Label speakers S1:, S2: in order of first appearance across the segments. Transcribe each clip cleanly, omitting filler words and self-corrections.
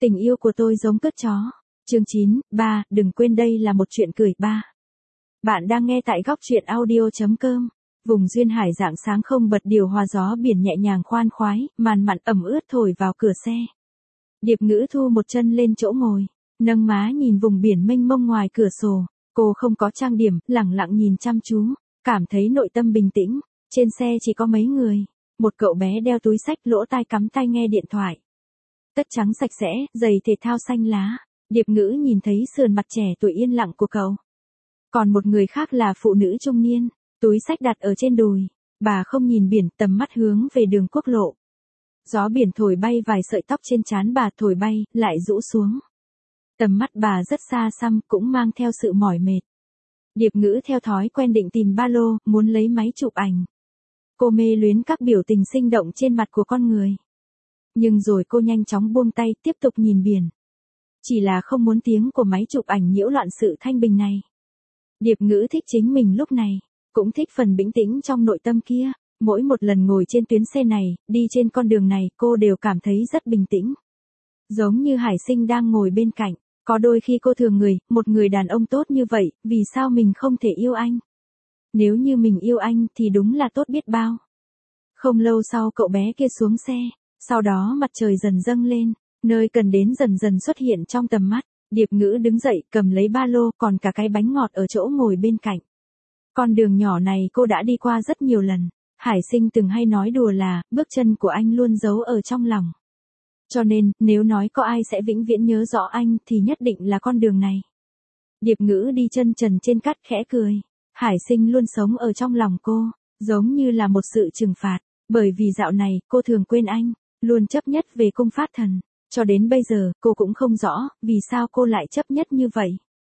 S1: Tình yêu của tôi giống cất chó. Chương 9, 3, đừng quên đây là một chuyện cười 3. Bạn đang nghe tại góc truyện audio.com. Vùng duyên hải rạng sáng không bật điều hòa, gió biển nhẹ nhàng khoan khoái, màn mặn ẩm ướt thổi vào cửa xe. Điệp Ngữ thu một chân lên chỗ ngồi, nâng má nhìn vùng biển mênh mông ngoài cửa sổ. Cô không có trang điểm, lẳng lặng nhìn chăm chú, cảm thấy nội tâm bình tĩnh. Trên xe chỉ có mấy người, một cậu bé đeo túi xách, lỗ tai cắm tai nghe điện thoại. Tất trắng sạch sẽ, giày thể thao xanh lá. Điệp Ngữ nhìn thấy sườn mặt trẻ tuổi yên lặng của cậu. Còn một người khác là phụ nữ trung niên, túi xách đặt ở trên đùi. Bà không nhìn biển, tầm mắt hướng về đường quốc lộ. Gió biển thổi bay vài sợi tóc trên trán bà, thổi bay, lại rũ xuống. Tầm mắt bà rất xa xăm, cũng mang theo sự mỏi mệt. Điệp Ngữ theo thói quen định tìm ba lô, muốn lấy máy chụp ảnh. Cô mê luyến các biểu tình sinh động trên mặt của con người. Nhưng rồi cô nhanh chóng buông tay, tiếp tục nhìn biển. Chỉ là không muốn tiếng của máy chụp ảnh nhiễu loạn sự thanh bình này. Điệp Ngữ thích chính mình lúc này, cũng thích phần bình tĩnh trong nội tâm kia. Mỗi một lần ngồi trên tuyến xe này, đi trên con đường này, cô đều cảm thấy rất bình tĩnh. Giống như Hải Sinh đang ngồi bên cạnh. Có đôi khi cô thường một người đàn ông tốt như vậy, vì sao mình không thể yêu anh? Nếu như mình yêu anh thì đúng là tốt biết bao. Không lâu sau cậu bé kia xuống xe, sau đó mặt trời dần dâng lên, nơi cần đến dần dần xuất hiện trong tầm mắt. Điệp Ngữ đứng dậy, cầm lấy ba lô, còn cả cái bánh ngọt ở chỗ ngồi bên cạnh. Con đường nhỏ này cô đã đi qua rất nhiều lần. Hải Sinh từng hay nói đùa là, bước chân của anh luôn giấu ở trong lòng. Cho nên, nếu nói có ai sẽ vĩnh viễn nhớ rõ anh thì nhất định là con đường này. Điệp Ngữ đi chân trần trên cát khẽ cười. Hải Sinh luôn sống ở trong lòng cô, giống như là một sự trừng phạt. Bởi vì dạo này, cô thường quên anh, luôn chấp nhất về cung phát thần. Cho đến bây giờ, cô cũng không rõ, vì sao cô lại chấp nhất như vậy.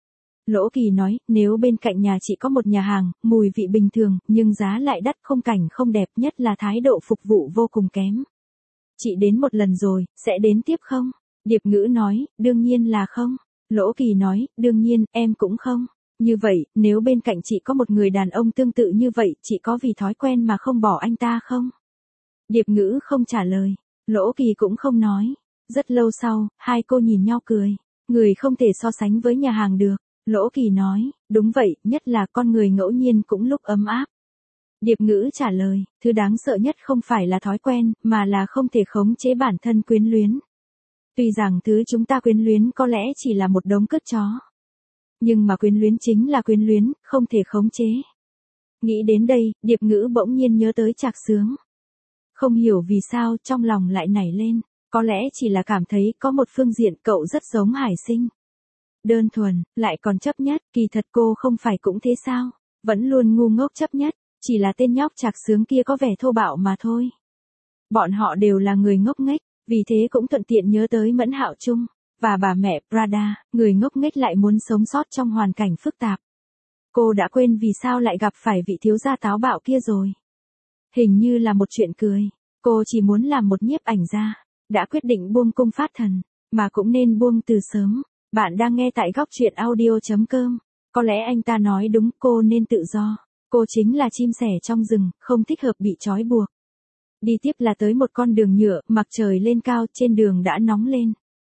S1: Lỗ Kỳ nói, nếu bên cạnh nhà chị có một nhà hàng, mùi vị bình thường, nhưng giá lại đắt, khung cảnh không đẹp, nhất là thái độ phục vụ vô cùng kém. Chị đến một lần rồi, sẽ đến tiếp không? Điệp Ngữ nói, đương nhiên là không. Lỗ Kỳ nói, đương nhiên, em cũng không. Như vậy, nếu bên cạnh chị có một người đàn ông tương tự như vậy, chị có vì thói quen mà không bỏ anh ta không? Điệp Ngữ không trả lời. Lỗ Kỳ cũng không nói. Rất lâu sau, hai cô nhìn nhau cười. Người không thể so sánh với nhà hàng được. Lỗ Kỳ nói, đúng vậy, nhất là con người ngẫu nhiên cũng lúc ấm áp. Điệp Ngữ trả lời, thứ đáng sợ nhất không phải là thói quen, mà là không thể khống chế bản thân quyến luyến. Tuy rằng thứ chúng ta quyến luyến có lẽ chỉ là một đống cất chó. Nhưng mà quyến luyến chính là quyến luyến, không thể khống chế. Nghĩ đến đây, Điệp Ngữ bỗng nhiên nhớ tới Trạc Sướng. Không hiểu vì sao trong lòng lại nảy lên, có lẽ chỉ là cảm thấy có một phương diện cậu rất giống Hải Sinh. Đơn thuần, lại còn chấp nhất, kỳ thật cô không phải cũng thế sao, vẫn luôn ngu ngốc chấp nhất, chỉ là tên nhóc Trạc Sướng kia có vẻ thô bạo mà thôi. Bọn họ đều là người ngốc nghếch, vì thế cũng thuận tiện nhớ tới Mẫn Hạo Trung, và bà mẹ Prada, người ngốc nghếch lại muốn sống sót trong hoàn cảnh phức tạp. Cô đã quên vì sao lại gặp phải vị thiếu gia táo bạo kia rồi. Hình như là một chuyện cười, cô chỉ muốn làm một nhiếp ảnh gia, đã quyết định buông cung phát thần, mà cũng nên buông từ sớm. Bạn đang nghe tại góc truyện audio.com. Có lẽ anh ta nói đúng, cô nên tự do. Cô chính là chim sẻ trong rừng, không thích hợp bị trói buộc. Đi tiếp là tới một con đường nhựa, mặt trời lên cao, trên đường đã nóng lên.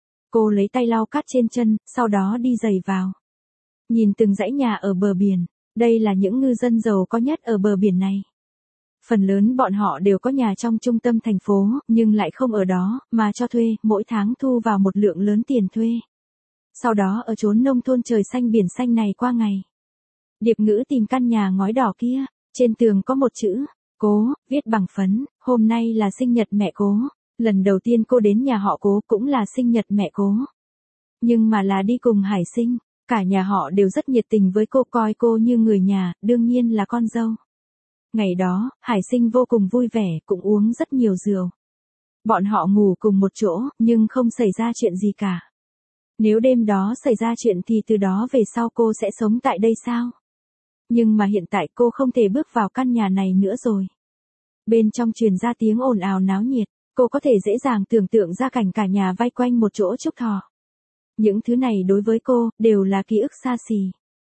S1: Cô lấy tay lau cát trên chân, sau đó đi giày vào. Nhìn từng dãy nhà ở bờ biển, đây là những ngư dân giàu có nhất ở bờ biển này. Phần lớn bọn họ đều có nhà trong trung tâm thành phố, nhưng lại không ở đó, mà cho thuê, mỗi tháng thu vào một lượng lớn tiền thuê. Sau đó ở chốn nông thôn trời xanh biển xanh này qua ngày. Điệp Ngữ tìm căn nhà ngói đỏ kia, trên tường có một chữ, Cố, viết bằng phấn, hôm nay là sinh nhật mẹ Cố. Lần đầu tiên cô đến nhà họ Cố cũng là sinh nhật mẹ Cố. Nhưng mà là đi cùng Hải Sinh, cả nhà họ đều rất nhiệt tình với cô, coi cô như người nhà, đương nhiên là con dâu. Ngày đó, Hải Sinh vô cùng vui vẻ, cũng uống rất nhiều rượu. Bọn họ ngủ cùng một chỗ, nhưng không xảy ra chuyện gì cả. Nếu đêm đó xảy ra chuyện thì từ đó về sau cô sẽ sống tại đây sao? Nhưng mà hiện tại cô không thể bước vào căn nhà này nữa rồi. Bên trong truyền ra tiếng ồn ào náo nhiệt, cô có thể dễ dàng tưởng tượng ra cảnh cả nhà vây quanh một chỗ chúc thọ. Những thứ này đối với cô, đều là ký ức xa xỉ.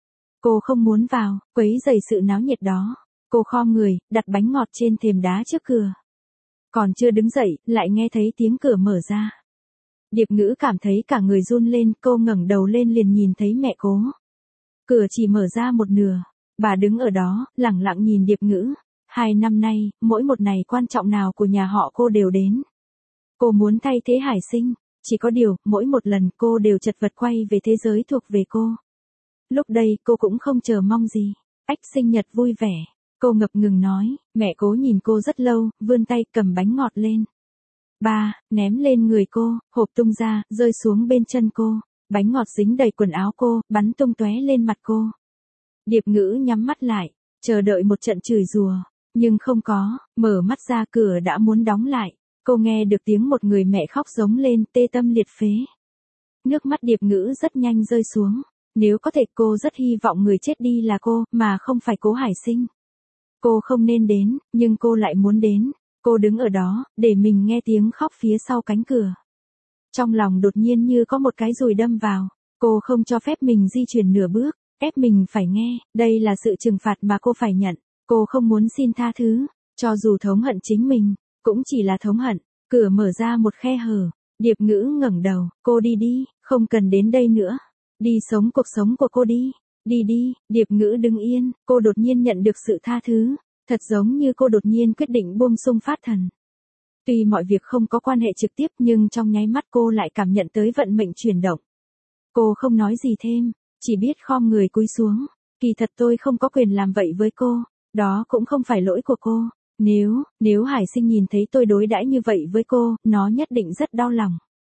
S1: Cô không muốn vào, quấy rầy sự náo nhiệt đó. Cô khom người, đặt bánh ngọt trên thềm đá trước cửa. Còn chưa đứng dậy, lại nghe thấy tiếng cửa mở ra. Điệp Ngữ cảm thấy cả người run lên, cô ngẩng đầu lên liền nhìn thấy mẹ cô. Cửa chỉ mở ra một nửa, bà đứng ở đó, lẳng lặng nhìn Điệp Ngữ. 2 năm nay, mỗi một ngày quan trọng nào của nhà họ cô đều đến. Cô muốn thay thế Hải Sinh, chỉ có điều, mỗi một lần cô đều chật vật quay về thế giới thuộc về cô. Lúc đây cô cũng không chờ mong gì. Ách sinh nhật vui vẻ. Cô ngập ngừng nói, mẹ cố nhìn cô rất lâu, vươn tay cầm bánh ngọt lên. Ba, ném lên người cô, hộp tung ra, rơi xuống bên chân cô. Bánh ngọt dính đầy quần áo cô, bắn tung tóe lên mặt cô. Điệp Ngữ nhắm mắt lại, chờ đợi một trận chửi rủa, nhưng không có, mở mắt ra cửa đã muốn đóng lại. Cô nghe được tiếng một người mẹ khóc giống lên, tê tâm liệt phế. Nước mắt Điệp Ngữ rất nhanh rơi xuống. Nếu có thể cô rất hy vọng người chết đi là cô, mà không phải Cố Hải Sinh. Cô không nên đến, nhưng cô lại muốn đến. Cô đứng ở đó, để mình nghe tiếng khóc phía sau cánh cửa. Trong lòng đột nhiên như có một cái dùi đâm vào. Cô không cho phép mình di chuyển nửa bước, ép mình phải nghe, đây là sự trừng phạt mà cô phải nhận. Cô không muốn xin tha thứ, cho dù thống hận chính mình, cũng chỉ là thống hận. Cửa mở ra một khe hở, Điệp Ngữ ngẩng đầu, cô đi đi, không cần đến đây nữa. Đi sống cuộc sống của cô đi. Đi đi, Điệp Ngữ đứng yên, cô đột nhiên nhận được sự tha thứ. Thật giống như cô đột nhiên quyết định buông xung phát thần. Tuy mọi việc không có quan hệ trực tiếp nhưng trong nháy mắt cô lại cảm nhận tới vận mệnh chuyển động. Cô không nói gì thêm, chỉ biết khom người cúi xuống. Kỳ thật tôi không có quyền làm vậy với cô, đó cũng không phải lỗi của cô. Nếu Hải Sinh nhìn thấy tôi đối đãi như vậy với cô, nó nhất định rất đau lòng.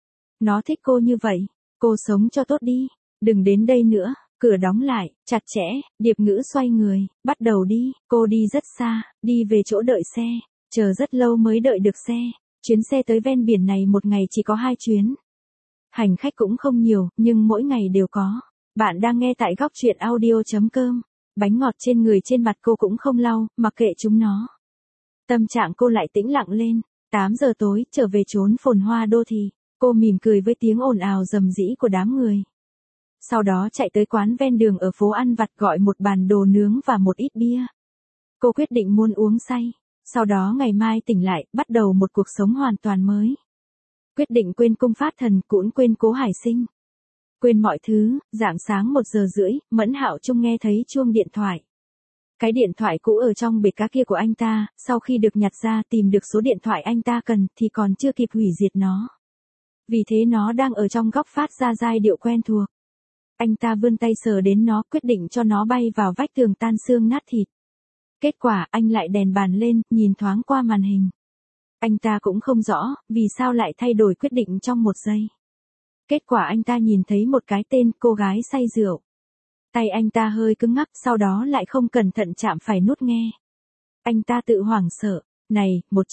S1: Nó thích cô như vậy, cô sống cho tốt đi, đừng đến đây nữa. Cửa đóng lại, chặt chẽ, Điệp Ngữ xoay người, bắt đầu đi, cô đi rất xa, đi về chỗ đợi xe, chờ rất lâu mới đợi được xe. Chuyến xe tới ven biển này một ngày chỉ có 2 chuyến. Hành khách cũng không nhiều, nhưng mỗi ngày đều có. Bạn đang nghe tại góc truyện audio.com. Bánh ngọt trên người trên mặt cô cũng không lau, mặc kệ chúng nó. Tâm trạng cô lại tĩnh lặng lên. 8 giờ tối, trở về chốn phồn hoa đô thị. Cô mỉm cười với tiếng ồn ào rầm rĩ của đám người. Sau đó chạy tới quán ven đường ở phố ăn vặt gọi một bàn đồ nướng và một ít bia. Cô quyết định muốn uống say. Sau đó ngày mai tỉnh lại, bắt đầu một cuộc sống hoàn toàn mới. Quyết định quên cung phát thần, cũng quên Cố Hải Sinh. Quên mọi thứ, rạng sáng 1 giờ rưỡi, Mẫn Hạo Trung nghe thấy chuông điện thoại. Cái điện thoại cũ ở trong bịch cá kia của anh ta, sau khi được nhặt ra tìm được số điện thoại anh ta cần thì còn chưa kịp hủy diệt nó. Vì thế nó đang ở trong góc phát ra giai điệu quen thuộc. Anh ta vươn tay sờ đến nó, quyết định cho nó bay vào vách tường tan xương nát thịt. Kết quả, anh lại đèn bàn lên, nhìn thoáng qua màn hình. Anh ta cũng không rõ, vì sao lại thay đổi quyết định trong 1 giây. Kết quả anh ta nhìn thấy một cái tên, cô gái say rượu. Tay anh ta hơi cứng ngắc, sau đó lại không cẩn thận chạm phải nút nghe. Anh ta tự hoảng sợ. Này,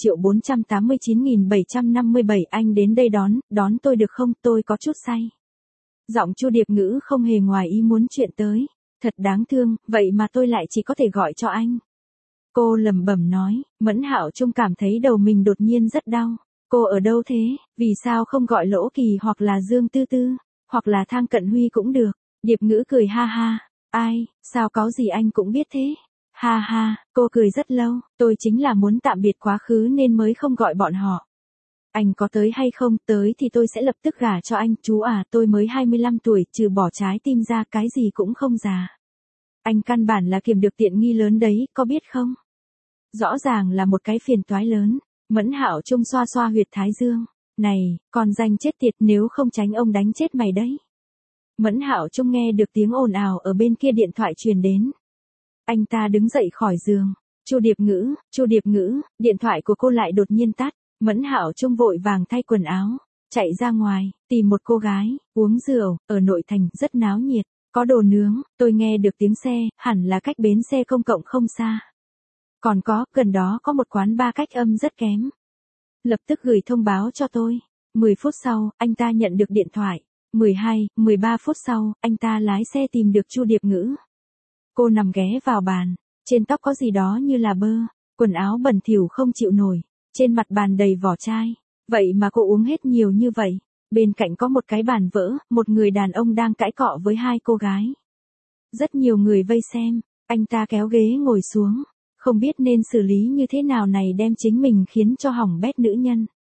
S1: 1.489.757 anh đến đây đón tôi được không, tôi có chút say. Giọng Chu Điệp Ngữ không hề ngoài ý muốn chuyện tới. Thật đáng thương, vậy mà tôi lại chỉ có thể gọi cho anh. Cô lẩm bẩm nói, Mẫn Hạo Trung cảm thấy đầu mình đột nhiên rất đau. Cô ở đâu thế, vì sao không gọi Lỗ Kỳ hoặc là Dương Tư Tư, hoặc là Thang Cận Huy cũng được. Điệp Ngữ cười ha ha, ai, sao có gì anh cũng biết thế. Ha ha, cô cười rất lâu, tôi chính là muốn tạm biệt quá khứ nên mới không gọi bọn họ. Anh có tới hay không, tới thì tôi sẽ lập tức gả cho anh, chú à, tôi mới 25 tuổi, trừ bỏ trái tim ra cái gì cũng không già. Anh căn bản là kiếm được tiện nghi lớn đấy, có biết không? Rõ ràng là một cái phiền toái lớn. Mẫn Hạo Trung xoa xoa huyệt thái dương. Này, con danh chết tiệt, nếu không tránh ông đánh chết mày đấy. Mẫn Hạo Trung nghe được tiếng ồn ào ở bên kia điện thoại truyền đến. Anh ta đứng dậy khỏi giường. Chu Điệp Ngữ, điện thoại của cô lại đột nhiên tắt. Mẫn Hạo Trung vội vàng thay quần áo, chạy ra ngoài, tìm một cô gái, uống rượu, ở nội thành rất náo nhiệt, có đồ nướng, tôi nghe được tiếng xe, hẳn là cách bến xe công cộng không xa. Còn có, gần đó có một quán bar cách âm rất kém. Lập tức gửi thông báo cho tôi. 10 phút sau, anh ta nhận được điện thoại. 13 phút sau, anh ta lái xe tìm được Chu Điệp Ngữ. Cô nằm ghé vào bàn, trên tóc có gì đó như là bơ, quần áo bẩn thỉu không chịu nổi, trên mặt bàn đầy vỏ chai. Vậy mà cô uống hết nhiều như vậy. Bên cạnh có một cái bàn vỡ, một người đàn ông đang cãi cọ với 2 cô gái. Rất nhiều người vây xem, anh ta kéo ghế ngồi xuống. Không biết nên xử lý như thế nào này đem chính mình khiến cho hỏng bét nữ nhân.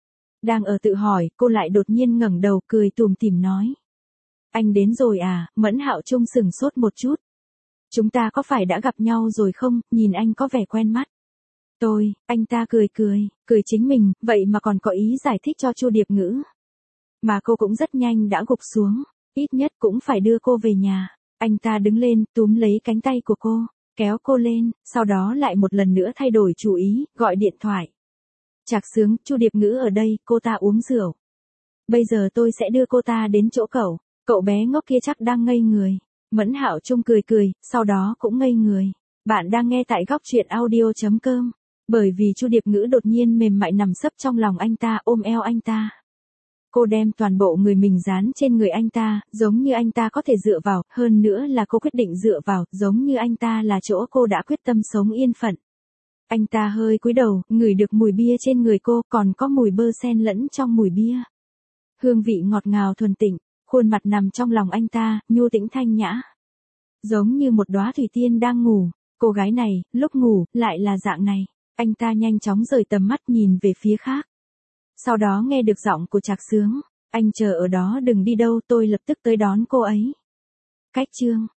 S1: Đang ở tự hỏi, cô lại đột nhiên ngẩng đầu cười tủm tỉm nói. Anh đến rồi à? Mẫn Hạo Trung sửng sốt một chút. Chúng ta có phải đã gặp nhau rồi không? Nhìn anh có vẻ quen mắt. Anh ta cười chính mình, vậy mà còn có ý giải thích cho Chu Điệp Ngữ. Mà cô cũng rất nhanh đã gục xuống, ít nhất cũng phải đưa cô về nhà. Anh ta đứng lên, túm lấy cánh tay của cô, kéo cô lên, sau đó lại một lần nữa thay đổi chủ ý, gọi điện thoại. Trạc Sướng, Chu Điệp Ngữ ở đây, cô ta uống rượu. Bây giờ tôi sẽ đưa cô ta đến chỗ cậu bé ngốc kia chắc đang ngây người. Mẫn Hạo Trung cười, sau đó cũng ngây người. Bạn đang nghe tại góc truyện audio.com. Bởi vì Chu Điệp Ngữ đột nhiên mềm mại nằm sấp trong lòng anh ta, ôm eo anh ta. Cô đem toàn bộ người mình dán trên người anh ta, giống như anh ta có thể dựa vào, hơn nữa là cô quyết định dựa vào, giống như anh ta là chỗ cô đã quyết tâm sống yên phận. Anh ta hơi cúi đầu, ngửi được mùi bia trên người cô, còn có mùi bơ xen lẫn trong mùi bia. Hương vị ngọt ngào thuần tịnh, khuôn mặt nằm trong lòng anh ta, nhu tĩnh thanh nhã. Giống như một đóa thủy tiên đang ngủ, cô gái này, lúc ngủ, lại là dạng này. Anh ta nhanh chóng rời tầm mắt nhìn về phía khác. Sau đó nghe được giọng của Trạc Sướng. Anh chờ ở đó đừng đi đâu, tôi lập tức tới đón cô ấy. Cách chương